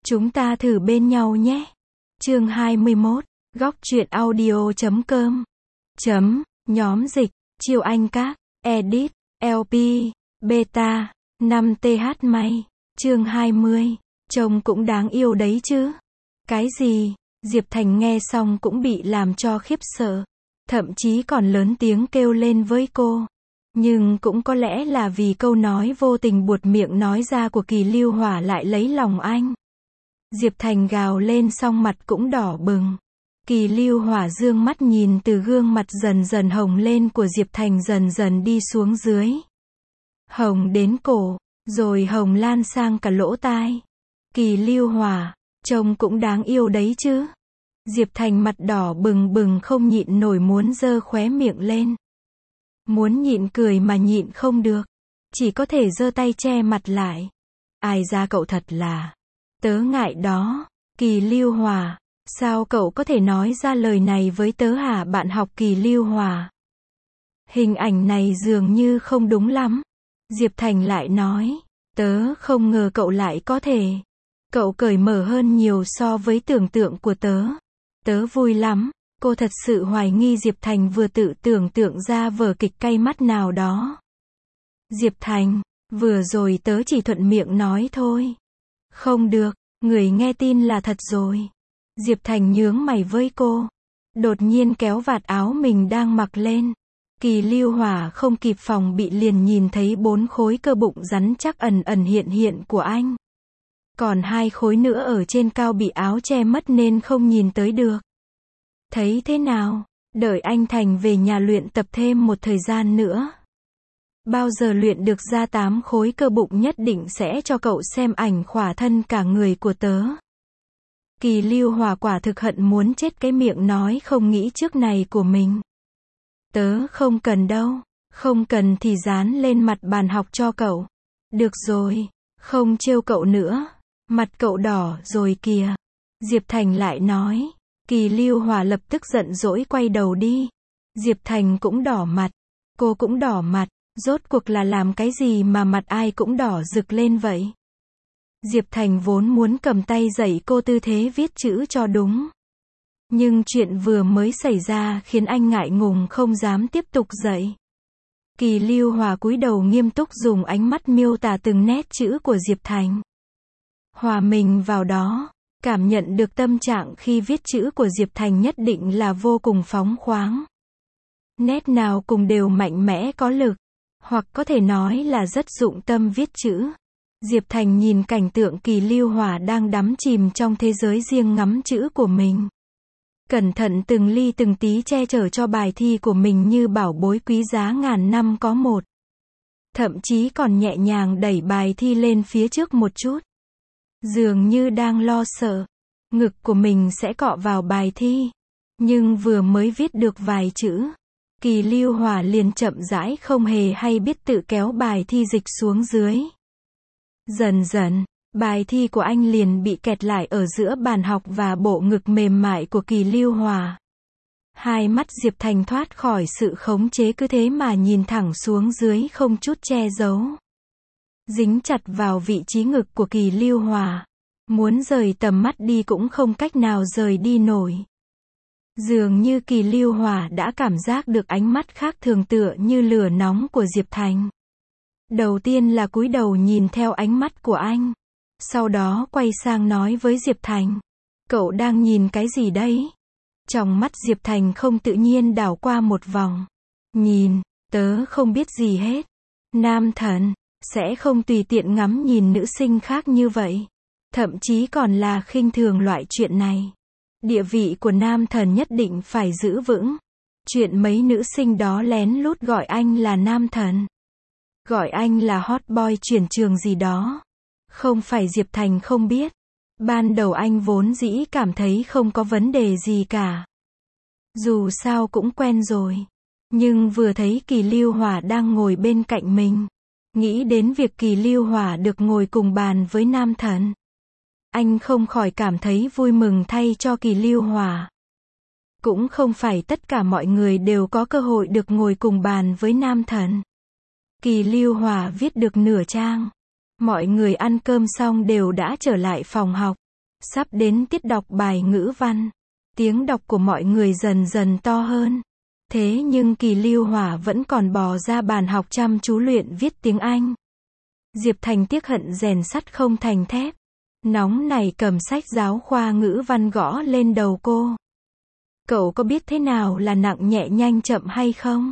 Chúng ta thử bên nhau nhé. Chương 21, góc truyện audio.com. Nhóm dịch, Chiêu Anh Các, Edit, LP, Beta, 5TH May. Chương 20, trông cũng đáng yêu đấy chứ. Cái gì? Diệp Thành nghe xong cũng bị làm cho khiếp sợ. Thậm chí còn lớn tiếng kêu lên với cô. Nhưng cũng có lẽ là vì câu nói vô tình buột miệng nói ra của Kỳ Lưu Hỏa lại lấy lòng anh. Diệp Thành gào lên xong mặt cũng đỏ bừng. Kỳ Lưu Hỏa dương mắt nhìn từ gương mặt dần dần hồng lên của Diệp Thành dần dần đi xuống dưới. Hồng đến cổ, rồi hồng lan sang cả lỗ tai. Kỳ Lưu Hỏa, trông cũng đáng yêu đấy chứ. Diệp Thành mặt đỏ bừng bừng không nhịn nổi muốn giơ khóe miệng lên. Muốn nhịn cười mà nhịn không được. Chỉ có thể giơ tay che mặt lại. Ai ra cậu thật là. Tớ ngại đó. Kỳ Lưu Hỏa, sao cậu có thể nói ra lời này với tớ hả bạn học Kỳ Lưu Hỏa? Hình ảnh này dường như không đúng lắm. Diệp Thành lại nói, tớ không ngờ cậu lại có thể. Cậu cởi mở hơn nhiều so với tưởng tượng của tớ. Tớ vui lắm. Cô thật sự hoài nghi Diệp Thành vừa tự tưởng tượng ra vở kịch cay mắt nào đó. Diệp Thành, vừa rồi tớ chỉ thuận miệng nói thôi. Không được, người nghe tin là thật rồi. Diệp Thành nhướng mày với cô. Đột nhiên kéo vạt áo mình đang mặc lên. Kỳ Lưu Hỏa không kịp phòng bị liền nhìn thấy 4 khối cơ bụng rắn chắc ẩn ẩn hiện hiện của anh. Còn 2 khối nữa ở trên cao bị áo che mất nên không nhìn tới được. Thấy thế nào? Đợi anh Thành về nhà luyện tập thêm một thời gian nữa. Bao giờ luyện được ra 8 khối cơ bụng nhất định sẽ cho cậu xem ảnh khỏa thân cả người của tớ. Kỳ Lưu Hỏa quả thực hận muốn chết cái miệng nói không nghĩ trước này của mình. Tớ không cần đâu. Không cần thì dán lên mặt bàn học cho cậu. Được rồi. Không trêu cậu nữa. Mặt cậu đỏ rồi kìa. Diệp Thành lại nói. Kỳ Lưu Hỏa lập tức giận dỗi quay đầu đi. Diệp Thành cũng đỏ mặt. Cô cũng đỏ mặt. Rốt cuộc là làm cái gì mà mặt ai cũng đỏ rực lên vậy? Diệp Thành vốn muốn cầm tay dạy cô tư thế viết chữ cho đúng. Nhưng chuyện vừa mới xảy ra khiến anh ngại ngùng không dám tiếp tục dạy. Kỳ Lưu Hỏa cúi đầu nghiêm túc dùng ánh mắt miêu tả từng nét chữ của Diệp Thành. Hòa mình vào đó. Cảm nhận được tâm trạng khi viết chữ của Diệp Thành nhất định là vô cùng phóng khoáng. Nét nào cùng đều mạnh mẽ có lực. Hoặc có thể nói là rất dụng tâm viết chữ. Diệp Thành nhìn cảnh tượng Kỳ Lưu Hỏa đang đắm chìm trong thế giới riêng ngắm chữ của mình. Cẩn thận từng ly từng tí che chở cho bài thi của mình như bảo bối quý giá ngàn năm có một. Thậm chí còn nhẹ nhàng đẩy bài thi lên phía trước một chút. Dường như đang lo sợ. Ngực của mình sẽ cọ vào bài thi. Nhưng vừa mới viết được vài chữ. Kỳ Lưu Hỏa liền chậm rãi không hề hay biết tự kéo bài thi dịch xuống dưới. Dần dần, bài thi của anh liền bị kẹt lại ở giữa bàn học và bộ ngực mềm mại của Kỳ Lưu Hỏa. Hai mắt Diệp Thành thoát khỏi sự khống chế cứ thế mà nhìn thẳng xuống dưới không chút che giấu. Dính chặt vào vị trí ngực của Kỳ Lưu Hỏa. Muốn rời tầm mắt đi cũng không cách nào rời đi nổi. Dường như Kỳ Lưu Hỏa đã cảm giác được ánh mắt khác thường tựa như lửa nóng của Diệp Thành. Đầu tiên là cúi đầu nhìn theo ánh mắt của anh. Sau đó quay sang nói với Diệp Thành. Cậu đang nhìn cái gì đấy? Trong mắt Diệp Thành không tự nhiên đảo qua một vòng. Nhìn, tớ không biết gì hết. Nam thần, sẽ không tùy tiện ngắm nhìn nữ sinh khác như vậy. Thậm chí còn là khinh thường loại chuyện này. Địa vị của nam thần nhất định phải giữ vững. Chuyện mấy nữ sinh đó lén lút gọi anh là nam thần. Gọi anh là hot boy chuyển trường gì đó. Không phải Diệp Thành không biết. Ban đầu anh vốn dĩ cảm thấy không có vấn đề gì cả. Dù sao cũng quen rồi. Nhưng vừa thấy Kỳ Lưu Hỏa đang ngồi bên cạnh mình. Nghĩ đến việc Kỳ Lưu Hỏa được ngồi cùng bàn với nam thần. Anh không khỏi cảm thấy vui mừng thay cho Kỳ Lưu Hỏa. Cũng không phải tất cả mọi người đều có cơ hội được ngồi cùng bàn với nam thần. Kỳ Lưu Hỏa viết được nửa trang. Mọi người ăn cơm xong đều đã trở lại phòng học. Sắp đến tiết đọc bài ngữ văn. Tiếng đọc của mọi người dần dần to hơn. Thế nhưng Kỳ Lưu Hỏa vẫn còn bò ra bàn học chăm chú luyện viết tiếng Anh. Diệp Thành tiếc hận rèn sắt không thành thép. Nóng này cầm sách giáo khoa ngữ văn gõ lên đầu cô. Cậu có biết thế nào là nặng nhẹ nhanh chậm hay không?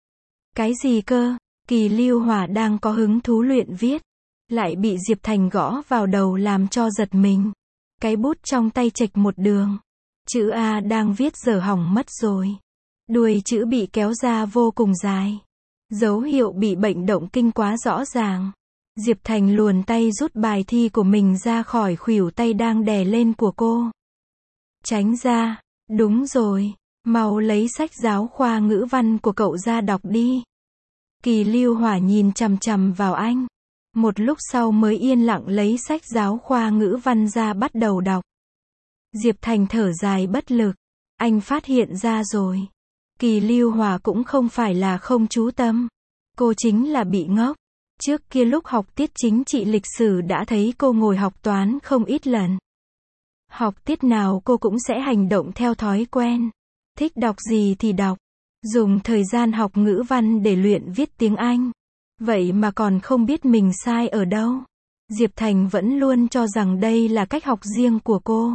Cái gì cơ? Kỳ Lưu Hỏa đang có hứng thú luyện viết. Lại bị Diệp Thành gõ vào đầu làm cho giật mình. Cái bút trong tay chệch một đường. Chữ A đang viết dở hỏng mất rồi. Đuôi chữ bị kéo ra vô cùng dài. Dấu hiệu bị bệnh động kinh quá rõ ràng. Diệp Thành luồn tay rút bài thi của mình ra khỏi khuỷu tay đang đè lên của cô. Tránh ra. Đúng rồi. Mau lấy sách giáo khoa ngữ văn của cậu ra đọc đi. Kỳ Lưu Hỏa nhìn chằm chằm vào anh. Một lúc sau mới yên lặng lấy sách giáo khoa ngữ văn ra bắt đầu đọc. Diệp Thành thở dài bất lực. Anh phát hiện ra rồi. Kỳ Lưu Hỏa cũng không phải là không chú tâm. Cô chính là bị ngốc. Trước kia lúc học tiết chính trị lịch sử đã thấy cô ngồi học toán không ít lần. Học tiết nào cô cũng sẽ hành động theo thói quen. Thích đọc gì thì đọc. Dùng thời gian học ngữ văn để luyện viết tiếng Anh. Vậy mà còn không biết mình sai ở đâu. Diệp Thành vẫn luôn cho rằng đây là cách học riêng của cô.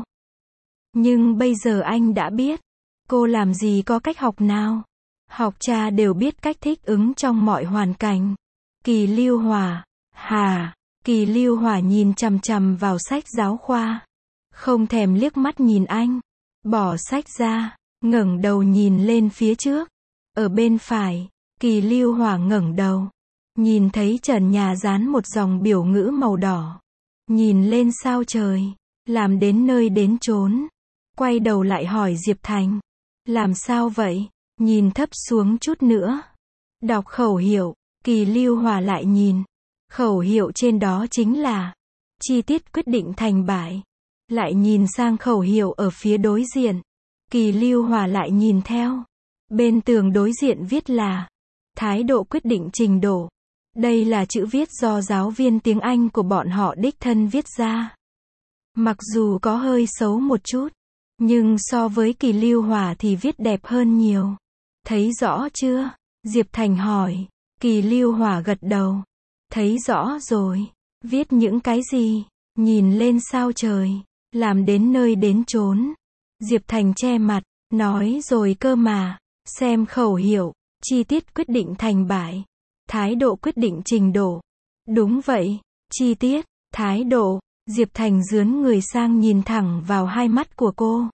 Nhưng bây giờ anh đã biết. Cô làm gì có cách học nào. Học trò đều biết cách thích ứng trong mọi hoàn cảnh. Kỳ Lưu Hỏa. Hà. Kỳ Lưu Hỏa nhìn chằm chằm vào sách giáo khoa. Không thèm liếc mắt nhìn anh. Bỏ sách ra. Ngẩng đầu nhìn lên phía trước. Ở bên phải. Kỳ Lưu Hỏa ngẩng đầu. Nhìn thấy trần nhà dán một dòng biểu ngữ màu đỏ. Nhìn lên sao trời. Làm đến nơi đến chốn. Quay đầu lại hỏi Diệp Thành. Làm sao vậy? Nhìn thấp xuống chút nữa. Đọc khẩu hiệu. Kỳ Lưu Hỏa lại nhìn. Khẩu hiệu trên đó chính là chi tiết quyết định thành bại. Lại nhìn sang khẩu hiệu ở phía đối diện. Kỳ Lưu Hỏa lại nhìn theo. Bên tường đối diện viết là thái độ quyết định trình độ. Đây là chữ viết do giáo viên tiếng Anh của bọn họ đích thân viết ra. Mặc dù có hơi xấu một chút, nhưng so với Kỳ Lưu Hỏa thì viết đẹp hơn nhiều. Thấy rõ chưa? Diệp Thành hỏi. Kỳ Lưu Hỏa gật đầu. Thấy rõ rồi. Viết những cái gì? Nhìn lên sao trời. Làm đến nơi đến chốn. Diệp Thành che mặt. Nói rồi cơ mà. Xem khẩu hiệu. Chi tiết quyết định thành bại. Thái độ quyết định trình độ. Đúng vậy. Chi tiết. Thái độ. Diệp Thành dướn người sang nhìn thẳng vào hai mắt của cô.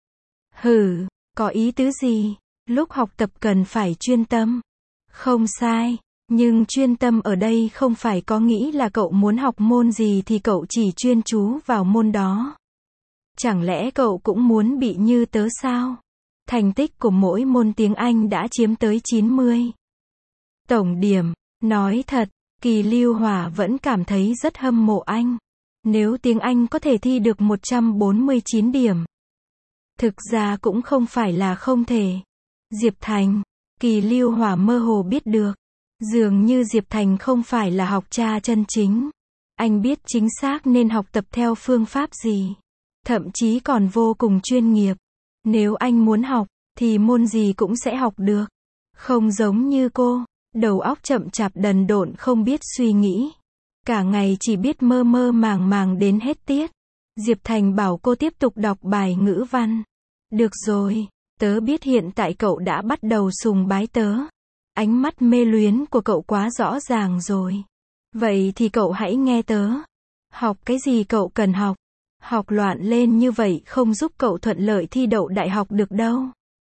Hử. Có ý tứ gì? Lúc học tập cần phải chuyên tâm. Không sai. Nhưng chuyên tâm ở đây không phải có nghĩ là cậu muốn học môn gì thì cậu chỉ chuyên chú vào môn đó. Chẳng lẽ cậu cũng muốn bị như tớ sao? Thành tích của mỗi môn tiếng Anh đã chiếm tới 90. Tổng điểm. Nói thật, Kỳ Lưu Hỏa vẫn cảm thấy rất hâm mộ anh. Nếu tiếng Anh có thể thi được 149 điểm. Thực ra cũng không phải là không thể. Diệp Thành. Kỳ Lưu Hỏa mơ hồ biết được. Dường như Diệp Thành không phải là học trò chân chính. Anh biết chính xác nên học tập theo phương pháp gì. Thậm chí còn vô cùng chuyên nghiệp. Nếu anh muốn học, thì môn gì cũng sẽ học được. Không giống như cô, đầu óc chậm chạp đần độn không biết suy nghĩ. Cả ngày chỉ biết mơ mơ màng màng đến hết tiết. Diệp Thành bảo cô tiếp tục đọc bài ngữ văn. Được rồi, tớ biết hiện tại cậu đã bắt đầu sùng bái tớ. Ánh mắt mê luyến của cậu quá rõ ràng rồi. Vậy thì cậu hãy nghe tớ. Học cái gì cậu cần học. Học loạn lên như vậy không giúp cậu thuận lợi thi đậu đại học được đâu.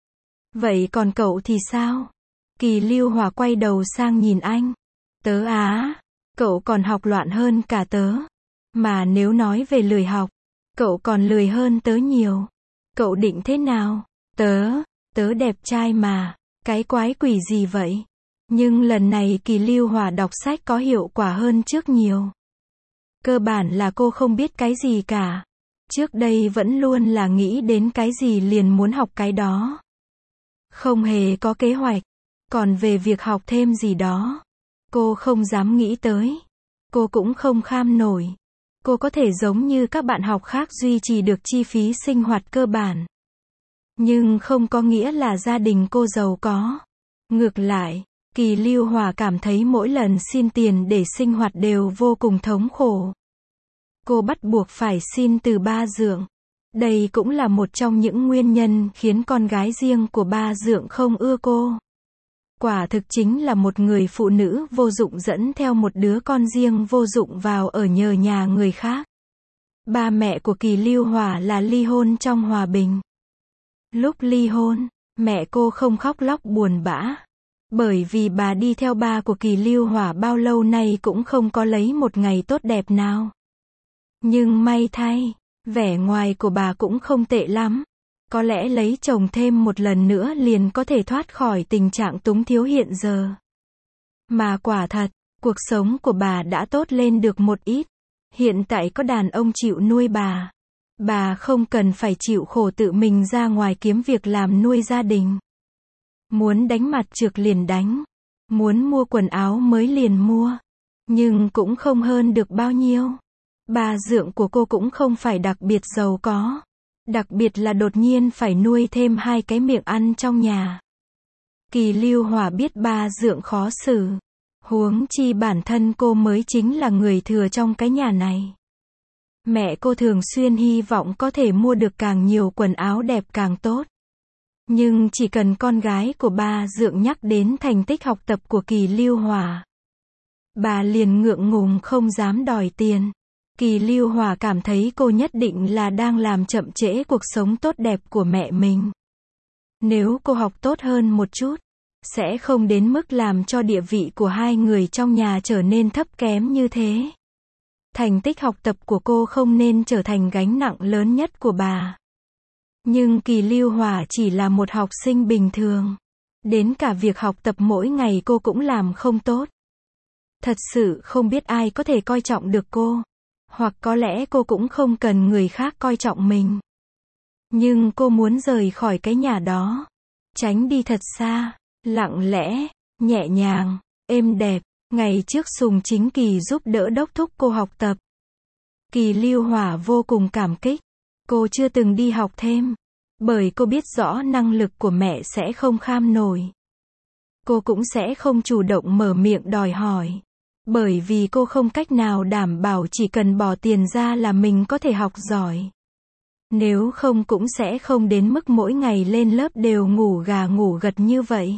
Vậy còn cậu thì sao? Kỳ Lưu Hỏa quay đầu sang nhìn anh. Tớ á, cậu còn học loạn hơn cả tớ. Mà nếu nói về lười học, cậu còn lười hơn tớ nhiều. Cậu định thế nào? Tớ đẹp trai mà. Cái quái quỷ gì vậy? Nhưng lần này Kỳ Lưu Hỏa đọc sách có hiệu quả hơn trước nhiều. Cơ bản là cô không biết cái gì cả. Trước đây vẫn luôn là nghĩ đến cái gì liền muốn học cái đó. Không hề có kế hoạch. Còn về việc học thêm gì đó, cô không dám nghĩ tới. Cô cũng không kham nổi. Cô có thể giống như các bạn học khác duy trì được chi phí sinh hoạt cơ bản. Nhưng không có nghĩa là gia đình cô giàu có. Ngược lại, Kỳ Lưu Hòa cảm thấy mỗi lần xin tiền để sinh hoạt đều vô cùng thống khổ. Cô bắt buộc phải xin từ ba Dượng. Đây cũng là một trong những nguyên nhân khiến con gái riêng của ba Dượng không ưa cô. Quả thực chính là một người phụ nữ vô dụng dẫn theo một đứa con riêng vô dụng vào ở nhờ nhà người khác. Ba mẹ của Kỳ Lưu Hòa là ly hôn trong hòa bình. Lúc ly hôn, mẹ cô không khóc lóc buồn bã. Bởi vì bà đi theo ba của Kỳ Lưu Hòa bao lâu nay cũng không có lấy một ngày tốt đẹp nào. Nhưng may thay, vẻ ngoài của bà cũng không tệ lắm. Có lẽ lấy chồng thêm một lần nữa liền có thể thoát khỏi tình trạng túng thiếu hiện giờ. Mà quả thật, cuộc sống của bà đã tốt lên được một ít. Hiện tại có đàn ông chịu nuôi bà. Bà không cần phải chịu khổ tự mình ra ngoài kiếm việc làm nuôi gia đình. Muốn đánh mặt trược liền đánh. Muốn mua quần áo mới liền mua. Nhưng cũng không hơn được bao nhiêu. Bà Dượng của cô cũng không phải đặc biệt giàu có. Đặc biệt là đột nhiên phải nuôi thêm 2 cái miệng ăn trong nhà. Kỳ Lưu Hòa biết ba Dượng khó xử. Huống chi bản thân cô mới chính là người thừa trong cái nhà này. Mẹ cô thường xuyên hy vọng có thể mua được càng nhiều quần áo đẹp càng tốt. Nhưng chỉ cần con gái của ba Dượng nhắc đến thành tích học tập của Kỳ Lưu Hòa, bà liền ngượng ngùng không dám đòi tiền. Kỳ Lưu Hòa cảm thấy cô nhất định là đang làm chậm trễ cuộc sống tốt đẹp của mẹ mình. Nếu cô học tốt hơn một chút, sẽ không đến mức làm cho địa vị của hai người trong nhà trở nên thấp kém như thế. Thành tích học tập của cô không nên trở thành gánh nặng lớn nhất của bà. Nhưng Kỳ Lưu Hòa chỉ là một học sinh bình thường. Đến cả việc học tập mỗi ngày cô cũng làm không tốt. Thật sự không biết ai có thể coi trọng được cô. Hoặc có lẽ cô cũng không cần người khác coi trọng mình. Nhưng cô muốn rời khỏi cái nhà đó. Tránh đi thật xa, lặng lẽ, nhẹ nhàng, êm đẹp. Ngày trước Sùng Chính Kỳ giúp đỡ đốc thúc cô học tập. Kỳ Lưu Hòa vô cùng cảm kích. Cô chưa từng đi học thêm. Bởi cô biết rõ năng lực của mẹ sẽ không kham nổi. Cô cũng sẽ không chủ động mở miệng đòi hỏi. Bởi vì cô không cách nào đảm bảo chỉ cần bỏ tiền ra là mình có thể học giỏi. Nếu không cũng sẽ không đến mức mỗi ngày lên lớp đều ngủ gà ngủ gật như vậy.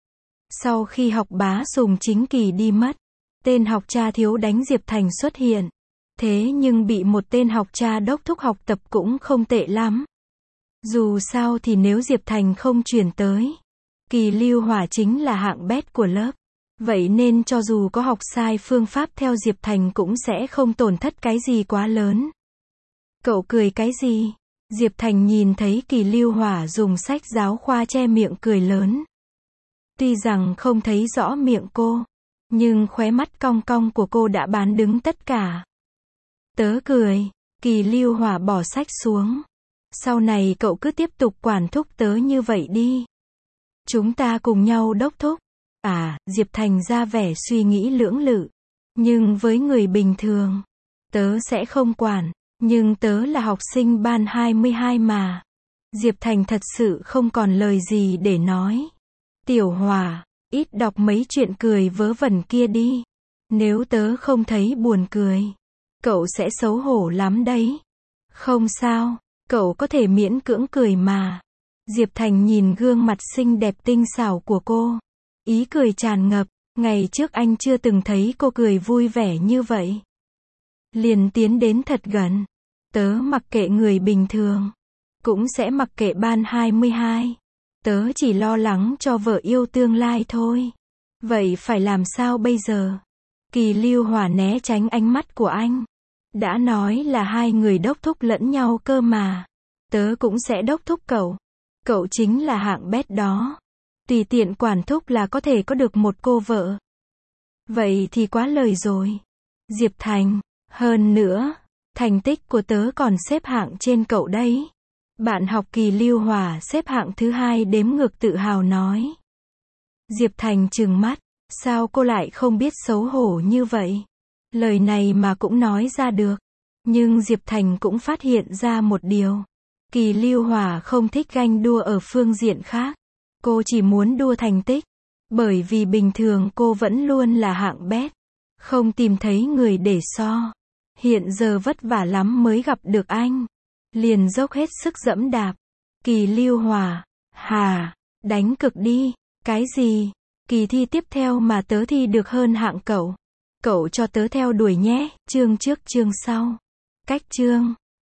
Sau khi học bá Sùng Chính Kỳ đi mất, tên học cha thiếu đánh Diệp Thành xuất hiện. Thế nhưng bị một tên học cha đốc thúc học tập cũng không tệ lắm. Dù sao thì nếu Diệp Thành không chuyển tới, Kỳ Lưu Hòa chính là hạng bét của lớp. Vậy nên cho dù có học sai phương pháp theo Diệp Thành cũng sẽ không tổn thất cái gì quá lớn. Cậu cười cái gì? Diệp Thành nhìn thấy Kỳ Lưu Hòa dùng sách giáo khoa che miệng cười lớn. Tuy rằng không thấy rõ miệng cô, nhưng khóe mắt cong cong của cô đã bán đứng tất cả. Tớ cười. Kỳ Lưu Hòa bỏ sách xuống. Sau này cậu cứ tiếp tục quản thúc tớ như vậy đi. Chúng ta cùng nhau đốc thúc. À, Diệp Thành ra vẻ suy nghĩ lưỡng lự. Nhưng với người bình thường, tớ sẽ không quản. Nhưng tớ là học sinh ban 22 mà. Diệp Thành thật sự không còn lời gì để nói. Tiểu Hòa, ít đọc mấy chuyện cười vớ vẩn kia đi. Nếu tớ không thấy buồn cười, cậu sẽ xấu hổ lắm đấy. Không sao, cậu có thể miễn cưỡng cười mà. Diệp Thành nhìn gương mặt xinh đẹp tinh xảo của cô. Ý cười tràn ngập, ngày trước anh chưa từng thấy cô cười vui vẻ như vậy. Liền tiến đến thật gần. Tớ mặc kệ người bình thường, cũng sẽ mặc kệ ban 22. Tớ chỉ lo lắng cho vợ yêu tương lai thôi. Vậy phải làm sao bây giờ? Kỳ Lưu Hòa né tránh ánh mắt của anh. Đã nói là hai người đốc thúc lẫn nhau cơ mà. Tớ cũng sẽ đốc thúc cậu. Cậu chính là hạng bét đó. Tùy tiện quản thúc là có thể có được một cô vợ. Vậy thì quá lời rồi. Diệp Thành, hơn nữa, thành tích của tớ còn xếp hạng trên cậu đấy. Bạn học Kỳ Lưu Hòa xếp hạng thứ 2 đếm ngược tự hào nói. Diệp Thành trừng mắt, sao cô lại không biết xấu hổ như vậy? Lời này mà cũng nói ra được. Nhưng Diệp Thành cũng phát hiện ra một điều. Kỳ Lưu Hỏa không thích ganh đua ở phương diện khác. Cô chỉ muốn đua thành tích. Bởi vì bình thường cô vẫn luôn là hạng bét. Không tìm thấy người để so. Hiện giờ vất vả lắm mới gặp được anh. Liền dốc hết sức dẫm đạp. Kỳ Lưu Hỏa, hà, đánh cực đi. Cái gì? Kỳ thi tiếp theo mà tớ thi được hơn hạng cậu. Cậu cho tớ theo đuổi nhé, chương trước chương sau. Cách chương